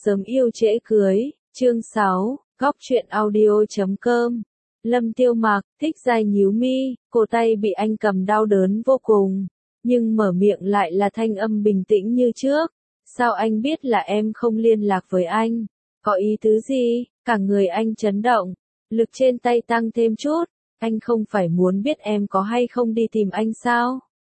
Sớm yêu trễ cưới, chương 6, góc truyện audio.com. Lâm Tiêu Mặc, Thích Giai nhíu mi, cổ tay bị anh cầm đau đớn vô cùng, nhưng mở miệng lại là thanh âm bình tĩnh như trước. Sao anh biết là em không liên lạc với anh? Có ý tứ gì? Cả người anh chấn động, lực trên tay tăng thêm chút. Anh không phải muốn biết em có hay không đi tìm anh sao?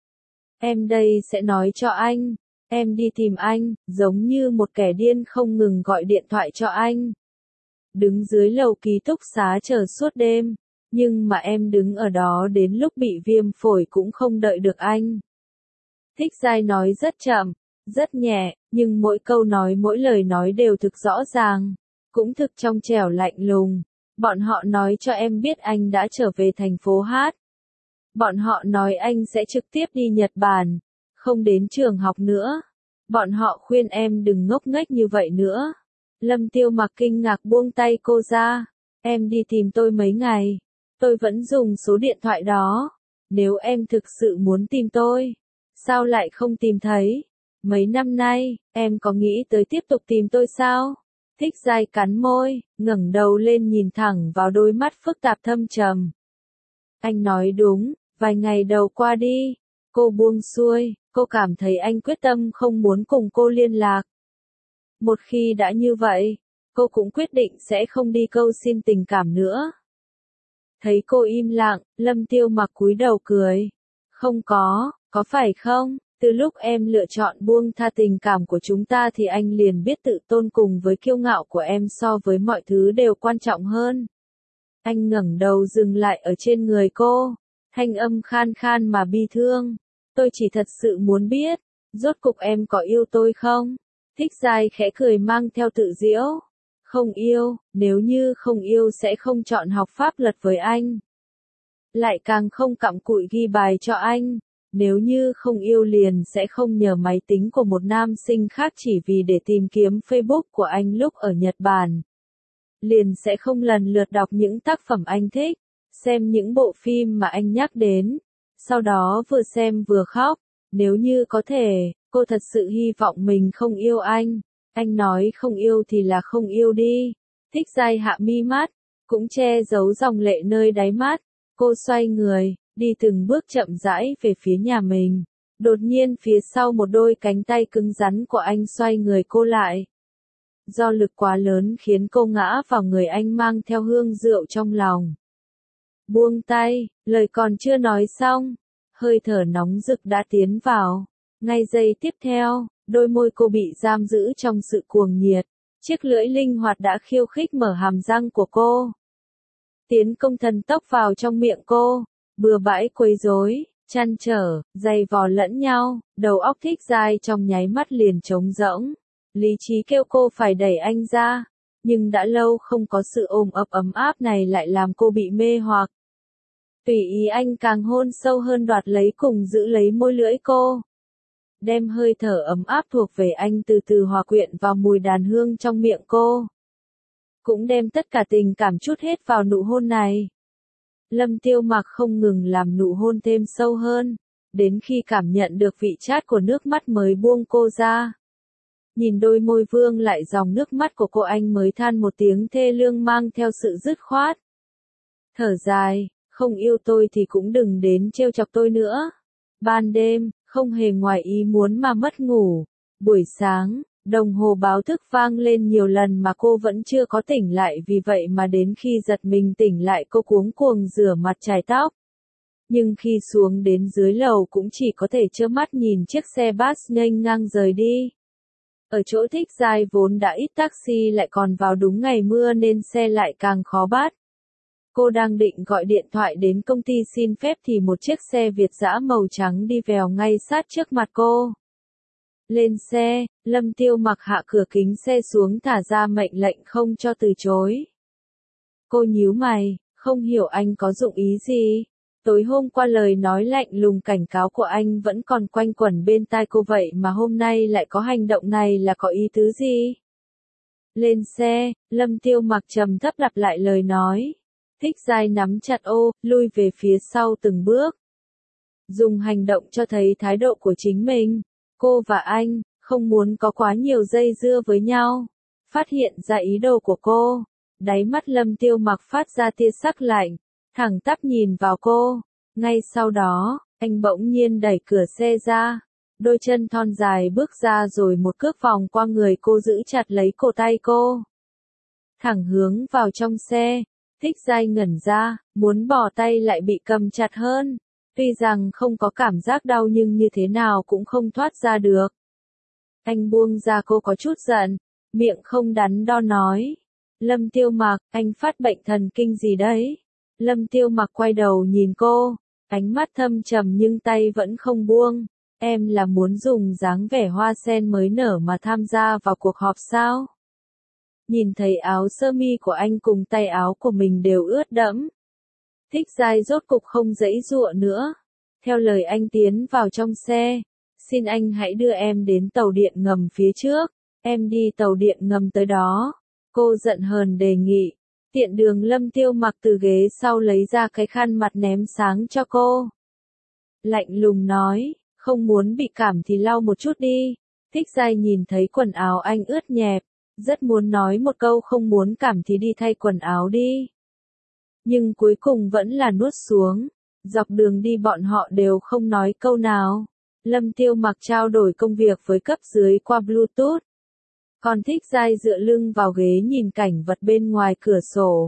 Em đây sẽ nói cho anh. Em đi tìm anh, giống như một kẻ điên không ngừng gọi điện thoại cho anh. Đứng dưới lầu ký túc xá chờ suốt đêm, nhưng mà em đứng ở đó đến lúc bị viêm phổi cũng không đợi được anh. Thích Giai nói rất chậm, rất nhẹ, nhưng mỗi câu nói mỗi lời nói đều thực rõ ràng, cũng thực trong trẻo lạnh lùng. Bọn họ nói cho em biết anh đã trở về thành phố Hát. Bọn họ nói anh sẽ trực tiếp đi Nhật Bản, không đến trường học nữa. Bọn họ khuyên em đừng ngốc nghếch như vậy nữa. Lâm Tiêu Mặc kinh ngạc buông tay cô ra. Em đi tìm tôi mấy ngày. Tôi vẫn dùng số điện thoại đó. Nếu em thực sự muốn tìm tôi, sao lại không tìm thấy? Mấy năm nay, em có nghĩ tới tiếp tục tìm tôi sao? Thích Giai cắn môi, ngẩng đầu lên nhìn thẳng vào đôi mắt phức tạp thâm trầm. Anh nói đúng, vài ngày đầu qua đi. Cô buông xuôi, cô cảm thấy anh quyết tâm không muốn cùng cô liên lạc. Một khi đã như vậy, cô cũng quyết định sẽ không đi câu xin tình cảm nữa. Thấy cô im lặng, Lâm Tiêu Mặc cúi đầu cười. Không có phải không? Từ lúc em lựa chọn buông tha tình cảm của chúng ta thì anh liền biết tự tôn cùng với kiêu ngạo của em so với mọi thứ đều quan trọng hơn. Anh ngẩng đầu dừng lại ở trên người cô, thanh âm khan khan mà bi thương. Tôi chỉ thật sự muốn biết, rốt cục em có yêu tôi không? Thích Giai khẽ cười mang theo tự giễu. Không yêu, nếu như không yêu sẽ không chọn học pháp luật với anh. Lại càng không cặm cụi ghi bài cho anh. Nếu như không yêu liền sẽ không nhờ máy tính của một nam sinh khác chỉ vì để tìm kiếm Facebook của anh lúc ở Nhật Bản. Liền sẽ không lần lượt đọc những tác phẩm anh thích, xem những bộ phim mà anh nhắc đến. Sau đó vừa xem vừa khóc. Nếu như có thể, cô thật sự hy vọng mình không yêu anh. Anh nói không yêu thì là không yêu đi. Thích Giai hạ mi mắt, cũng che giấu dòng lệ nơi đáy mắt. Cô xoay người, đi từng bước chậm rãi về phía nhà mình. Đột nhiên phía sau một đôi cánh tay cứng rắn của anh xoay người cô lại. Do lực quá lớn khiến cô ngã vào người anh mang theo hương rượu trong lòng. Buông tay, lời còn chưa nói xong. Hơi thở nóng rực đã tiến vào. Ngay giây tiếp theo, đôi môi cô bị giam giữ trong sự cuồng nhiệt. Chiếc lưỡi linh hoạt đã khiêu khích mở hàm răng của cô. Tiến công thần tốc vào trong miệng cô. Bừa bãi quấy rối, trăn trở, giày vò lẫn nhau. Đầu óc Thích Giai trong nháy mắt liền trống rỗng. Lý trí kêu cô phải đẩy anh ra. Nhưng đã lâu không có sự ôm ấp ấm áp này lại làm cô bị mê hoặc. Tùy ý anh càng hôn sâu hơn đoạt lấy cùng giữ lấy môi lưỡi cô. Đem hơi thở ấm áp thuộc về anh từ từ hòa quyện vào mùi đàn hương trong miệng cô. Cũng đem tất cả tình cảm trút hết vào nụ hôn này. Lâm Tiêu Mặc không ngừng làm nụ hôn thêm sâu hơn, đến khi cảm nhận được vị chát của nước mắt mới buông cô ra. Nhìn đôi môi vương lại dòng nước mắt của cô anh mới than một tiếng thê lương mang theo sự dứt khoát. Thở dài. Không yêu tôi thì cũng đừng đến trêu chọc tôi nữa. Ban đêm, không hề ngoài ý muốn mà mất ngủ. Buổi sáng, đồng hồ báo thức vang lên nhiều lần mà cô vẫn chưa có tỉnh lại, vì vậy mà đến khi giật mình tỉnh lại cô cuống cuồng rửa mặt chải tóc. Nhưng khi xuống đến dưới lầu cũng chỉ có thể trơ mắt nhìn chiếc xe bus nghênh ngang rời đi. Ở chỗ Thích Giai vốn đã ít taxi lại còn vào đúng ngày mưa nên xe lại càng khó bắt. Cô đang định gọi điện thoại đến công ty xin phép thì một chiếc xe Việt dã màu trắng đi vèo ngay sát trước mặt cô. Lên xe, Lâm Tiêu Mặc hạ cửa kính xe xuống thả ra mệnh lệnh không cho từ chối. Cô nhíu mày, không hiểu anh có dụng ý gì. Tối hôm qua lời nói lạnh lùng cảnh cáo của anh vẫn còn quanh quẩn bên tai cô, vậy mà hôm nay lại có hành động này là có ý tứ gì? Lên xe, Lâm Tiêu Mặc trầm thấp lặp lại lời nói. Thích Giai nắm chặt ô, lui về phía sau từng bước. Dùng hành động cho thấy thái độ của chính mình. Cô và anh, không muốn có quá nhiều dây dưa với nhau. phát hiện ra ý đồ của cô. Đáy mắt Lâm Tiêu Mặc phát ra tia sắc lạnh, thẳng tắp nhìn vào cô. Ngay sau đó, anh bỗng nhiên đẩy cửa xe ra. Đôi chân thon dài bước ra rồi một cước vòng qua người cô giữ chặt lấy cổ tay cô. Thẳng hướng vào trong xe. Thích Giai ngẩn ra, muốn bỏ tay lại bị cầm chặt hơn. Tuy rằng không có cảm giác đau nhưng như thế nào cũng không thoát ra được. Anh buông ra cô có chút giận, miệng không đắn đo nói. Lâm Tiêu Mặc, anh phát bệnh thần kinh gì đấy? Lâm Tiêu Mặc quay đầu nhìn cô, ánh mắt thâm trầm nhưng tay vẫn không buông. Em là muốn dùng dáng vẻ hoa sen mới nở mà tham gia vào cuộc họp sao? Nhìn thấy áo sơ mi của anh cùng tay áo của mình đều ướt đẫm. Thích Giai rốt cục không giãy giụa nữa. Theo lời anh tiến vào trong xe. Xin anh hãy đưa em đến tàu điện ngầm phía trước. Em đi tàu điện ngầm tới đó. Cô giận hờn đề nghị. Tiện đường Lâm Tiêu Mặc từ ghế sau lấy ra cái khăn mặt ném sáng cho cô. Lạnh lùng nói, không muốn bị cảm thì lau một chút đi. Thích Giai nhìn thấy quần áo anh ướt nhẹp. Rất muốn nói một câu không muốn cảm thì đi thay quần áo đi. Nhưng cuối cùng vẫn là nuốt xuống. Dọc đường đi bọn họ đều không nói câu nào. Lâm Tiêu Mặc trao đổi công việc với cấp dưới qua Bluetooth. Còn Thích Giai dựa lưng vào ghế nhìn cảnh vật bên ngoài cửa sổ.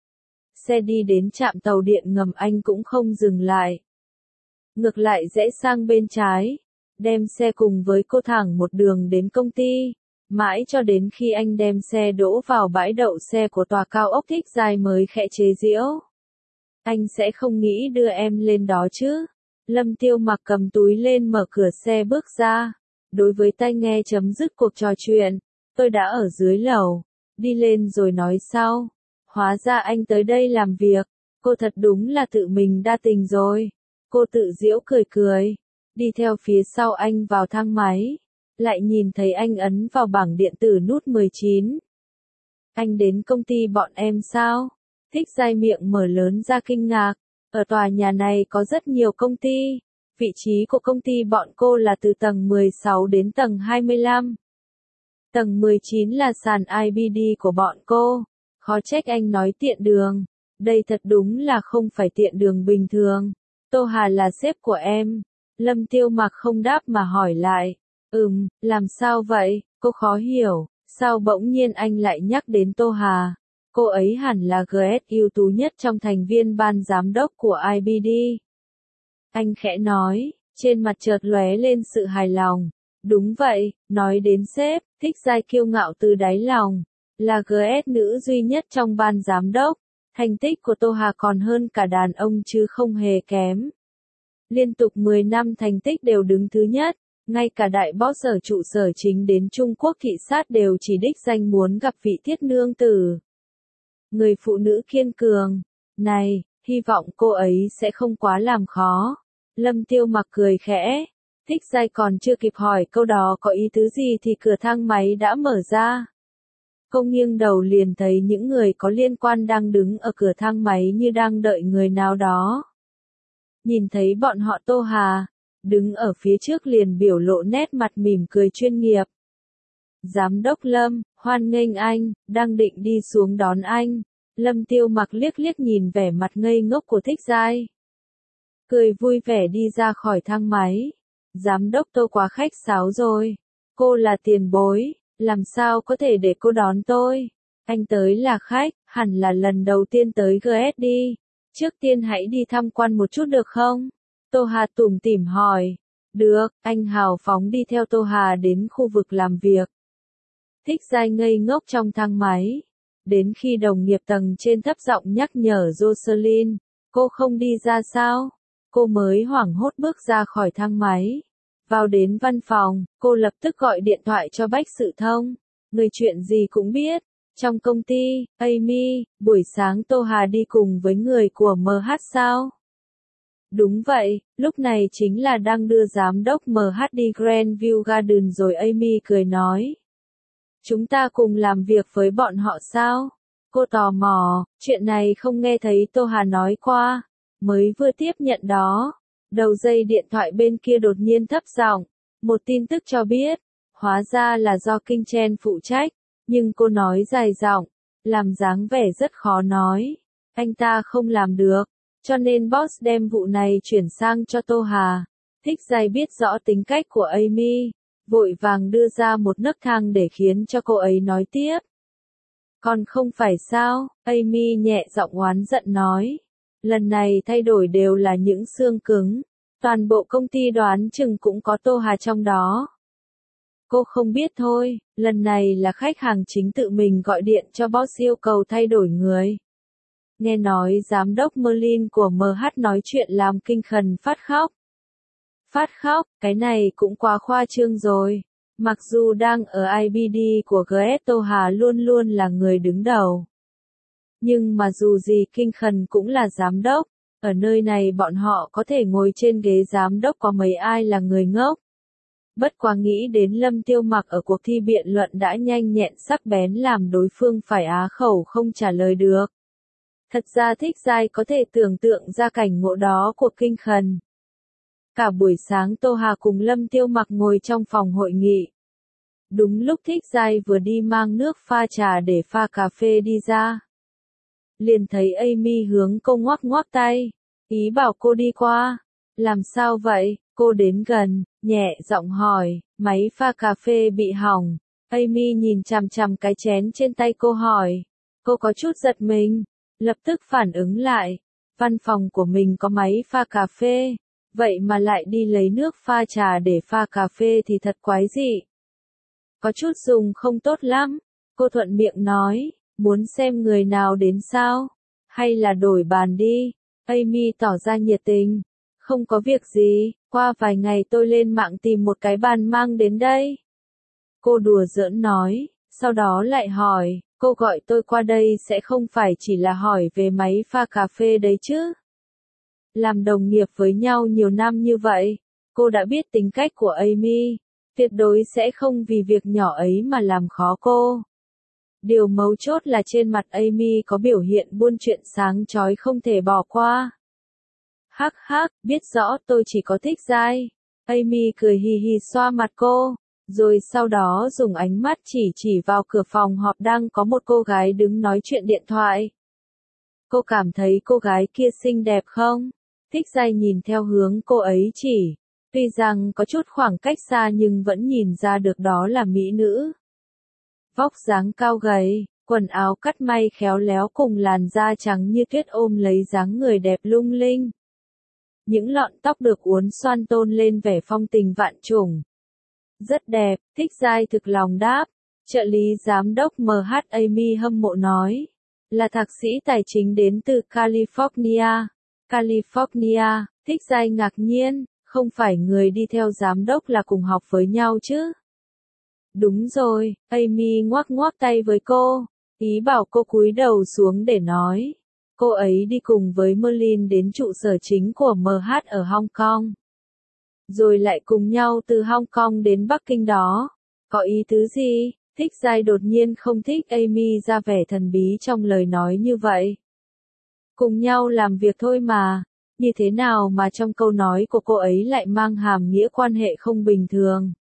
Xe đi đến trạm tàu điện ngầm anh cũng không dừng lại. Ngược lại rẽ sang bên trái. Đem xe cùng với cô thẳng một đường đến công ty. Mãi cho đến khi anh đem xe đỗ vào bãi đậu xe của tòa cao ốc. Thích Giai mới khẽ chế giễu. Anh sẽ không nghĩ đưa em lên đó chứ. Lâm Tiêu Mặc cầm túi lên mở cửa xe bước ra. Đối với tai nghe chấm dứt cuộc trò chuyện. Tôi đã ở dưới lầu. Đi lên rồi nói sau. Hóa ra anh tới đây làm việc. Cô thật đúng là tự mình đa tình rồi. Cô tự giễu cười cười. Đi theo phía sau anh vào thang máy. Lại nhìn thấy anh ấn vào bảng điện tử nút 19. Anh đến công ty bọn em sao? Thích Giai miệng mở lớn ra kinh ngạc. Ở tòa nhà này có rất nhiều công ty. Vị trí của công ty bọn cô là từ tầng 16 đến tầng 25. Tầng 19 là sàn IBD của bọn cô. Khó trách anh nói tiện đường. Đây thật đúng là không phải tiện đường bình thường. Tô Hà là sếp của em. Lâm Tiêu Mặc không đáp mà hỏi lại. Làm sao vậy? Cô khó hiểu. Sao bỗng nhiên anh lại nhắc đến Tô Hà? Cô ấy hẳn là GS ưu tú nhất trong thành viên ban giám đốc của IBD. Anh khẽ nói, trên mặt chợt lóe lên sự hài lòng. Đúng vậy, nói đến sếp, Thích Giai kiêu ngạo từ đáy lòng. Là GS nữ duy nhất trong ban giám đốc. Thành tích của Tô Hà còn hơn cả đàn ông chứ không hề kém. Liên tục 10 năm thành tích đều đứng thứ nhất. Ngay cả đại boss ở trụ sở chính đến Trung Quốc thị sát đều chỉ đích danh muốn gặp vị thiết nương tử. Người phụ nữ kiên cường. Này, hy vọng cô ấy sẽ không quá làm khó. Lâm Tiêu Mặc cười khẽ. Thích Giai còn chưa kịp hỏi câu đó có ý tứ gì thì cửa thang máy đã mở ra. Cô nghiêng đầu liền thấy những người có liên quan đang đứng ở cửa thang máy như đang đợi người nào đó. Nhìn thấy bọn họ Tô Hà, đứng ở phía trước liền biểu lộ nét mặt mỉm cười chuyên nghiệp. Giám đốc Lâm, hoan nghênh anh, đang định đi xuống đón anh. Lâm Tiêu Mặc liếc liếc nhìn vẻ mặt ngây ngốc của Thích Giai. Cười vui vẻ đi ra khỏi thang máy. Giám đốc Tô quá khách sáo rồi. Cô là tiền bối, làm sao có thể để cô đón tôi? Anh tới là khách, hẳn là lần đầu tiên tới GS đi. Trước tiên hãy đi tham quan một chút được không? Tô Hà tủm tỉm hỏi. Được, anh hào phóng đi theo Tô Hà đến khu vực làm việc. Thích Giai ngây ngốc trong thang máy. Đến khi đồng nghiệp tầng trên thấp giọng nhắc nhở Jocelyn, cô không đi ra sao? Cô mới hoảng hốt bước ra khỏi thang máy. Vào đến văn phòng, cô lập tức gọi điện thoại cho Bách Sự Thông. Người chuyện gì cũng biết. Trong công ty, Amy, buổi sáng Tô Hà đi cùng với người của MH sao? Đúng vậy, lúc này chính là đang đưa giám đốc MH đi Grandview Garden rồi. Amy cười nói. Chúng ta cùng làm việc với bọn họ sao? Cô tò mò, chuyện này không nghe thấy Tô Hà nói qua. Mới vừa tiếp nhận đó. Đầu dây điện thoại bên kia đột nhiên thấp giọng. Một tin tức cho biết. Hóa ra là do Kinh Chen phụ trách. Nhưng cô nói dài giọng, làm dáng vẻ rất khó nói. Anh ta không làm được, cho nên boss đem vụ này chuyển sang cho Tô Hà. Thích Giai biết rõ tính cách của Amy, vội vàng đưa ra một nấc thang để khiến cho cô ấy nói tiếp. Còn không phải sao, Amy nhẹ giọng oán giận nói. Lần này thay đổi đều là những xương cứng, toàn bộ công ty đoán chừng cũng có Tô Hà trong đó. Cô không biết thôi, lần này là khách hàng chính tự mình gọi điện cho boss yêu cầu thay đổi người. Nghe nói giám đốc Merlin của MH nói chuyện làm kinh khẩn phát khóc. Phát khóc, cái này cũng quá khoa trương rồi. Mặc dù đang ở IBD của GS, Tô Hà luôn luôn là người đứng đầu. Nhưng mà dù gì kinh khẩn cũng là giám đốc, ở nơi này bọn họ có thể ngồi trên ghế giám đốc, có mấy ai là người ngốc. Bất quá nghĩ đến Lâm Tiêu Mặc ở cuộc thi biện luận đã nhanh nhẹn sắc bén làm đối phương phải á khẩu không trả lời được. Thật ra Thích Giai có thể tưởng tượng ra cảnh ngộ đó của kinh khẩn. Cả buổi sáng Tô Hà cùng Lâm Tiêu Mặc ngồi trong phòng hội nghị. Đúng lúc Thích Giai vừa đi mang nước pha trà để pha cà phê đi ra. Liền thấy Amy hướng cô ngoắc ngoắc tay, ý bảo cô đi qua. Làm sao vậy? Cô đến gần, nhẹ giọng hỏi, máy pha cà phê bị hỏng. Amy nhìn chằm chằm cái chén trên tay cô hỏi. Cô có chút giật mình, lập tức phản ứng lại. Văn phòng của mình có máy pha cà phê, vậy mà lại đi lấy nước pha trà để pha cà phê thì thật quái dị. Có chút dùng không tốt lắm, cô thuận miệng nói, muốn xem người nào đến sao? Hay là đổi bàn đi? Amy tỏ ra nhiệt tình. Không có việc gì, qua vài ngày tôi lên mạng tìm một cái bàn mang đến đây. Cô đùa giỡn nói, sau đó lại hỏi, cô gọi tôi qua đây sẽ không phải chỉ là hỏi về máy pha cà phê đấy chứ? Làm đồng nghiệp với nhau nhiều năm như vậy, cô đã biết tính cách của Amy, tuyệt đối sẽ không vì việc nhỏ ấy mà làm khó cô. Điều mấu chốt là trên mặt Amy có biểu hiện buôn chuyện sáng chói không thể bỏ qua. Hắc hắc, biết rõ tôi chỉ có Thích Giai. Amy cười hì hì xoa mặt cô, rồi sau đó dùng ánh mắt chỉ vào cửa phòng họp đang có một cô gái đứng nói chuyện điện thoại. Cô cảm thấy cô gái kia xinh đẹp không? Thích Giai nhìn theo hướng cô ấy chỉ, tuy rằng có chút khoảng cách xa nhưng vẫn nhìn ra được đó là mỹ nữ. Vóc dáng cao gầy, quần áo cắt may khéo léo cùng làn da trắng như tuyết ôm lấy dáng người đẹp lung linh. Những lọn tóc được uốn xoăn tôn lên vẻ phong tình vạn trùng. Rất đẹp, Thích Giai thực lòng đáp. Trợ lý giám đốc MH Amy hâm mộ nói. Là thạc sĩ tài chính đến từ California. California, Thích Giai ngạc nhiên, không phải người đi theo giám đốc là cùng học với nhau chứ? Đúng rồi, Amy ngoắc ngoắc tay với cô, ý bảo cô cúi đầu xuống để nói. Cô ấy đi cùng với Merlin đến trụ sở chính của MH ở Hong Kong. Rồi lại cùng nhau từ Hong Kong đến Bắc Kinh đó. Có ý tứ gì? Thích Giai đột nhiên không thích Amy ra vẻ thần bí trong lời nói như vậy. Cùng nhau làm việc thôi mà, như thế nào mà trong câu nói của cô ấy lại mang hàm nghĩa quan hệ không bình thường.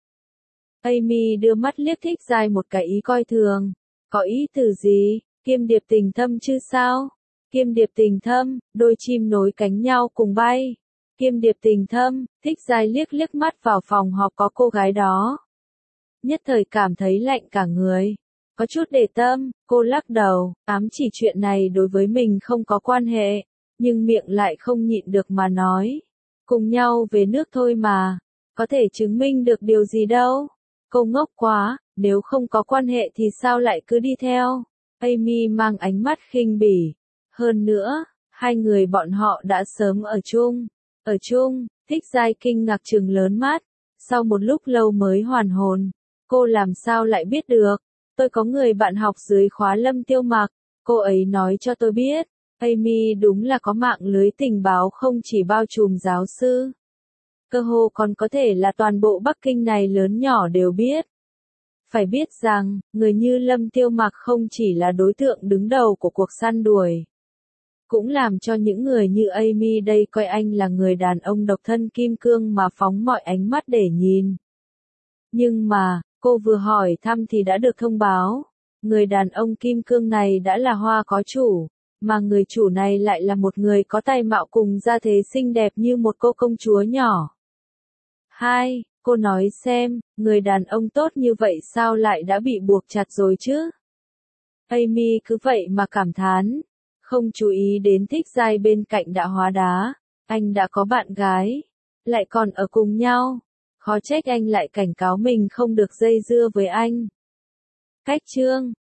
Amy đưa mắt liếc Thích Giai một cái ý coi thường. Có ý từ gì? Kiêm điệp tình thâm chứ sao? Kiêm điệp tình thâm, đôi chim nối cánh nhau cùng bay. Kiêm điệp tình thâm, Thích Giai liếc mắt vào phòng họp có cô gái đó. Nhất thời cảm thấy lạnh cả người. Có chút để tâm, cô lắc đầu, ám chỉ chuyện này đối với mình không có quan hệ, nhưng miệng lại không nhịn được mà nói. Cùng nhau về nước thôi mà, có thể chứng minh được điều gì đâu. Cô ngốc quá, nếu không có quan hệ thì sao lại cứ đi theo. Amy mang ánh mắt khinh bỉ. Hơn nữa, hai người bọn họ đã sớm ở chung. Ở chung, Thích Giai kinh ngạc trừng lớn mắt. Sau một lúc lâu mới hoàn hồn. Cô làm sao lại biết được? Tôi có người bạn học dưới khóa Lâm Tiêu Mặc. Cô ấy nói cho tôi biết. Amy đúng là có mạng lưới tình báo không chỉ bao trùm giáo sư. Cơ hồ còn có thể là toàn bộ Bắc Kinh này lớn nhỏ đều biết. Phải biết rằng, người như Lâm Tiêu Mặc không chỉ là đối tượng đứng đầu của cuộc săn đuổi. Cũng làm cho những người như Amy đây coi anh là người đàn ông độc thân kim cương mà phóng mọi ánh mắt để nhìn. Nhưng mà, cô vừa hỏi thăm thì đã được thông báo. Người đàn ông kim cương này đã là hoa có chủ, mà người chủ này lại là một người có tài mạo cùng gia thế xinh đẹp như một cô công chúa nhỏ. 2. Cô nói xem, người đàn ông tốt như vậy sao lại đã bị buộc chặt rồi chứ? Amy cứ vậy mà cảm thán, không chú ý đến Thích Giai bên cạnh đã hóa đá. Anh đã có bạn gái, lại còn ở cùng nhau. Khó trách anh lại cảnh cáo mình không được dây dưa với anh. Cách chương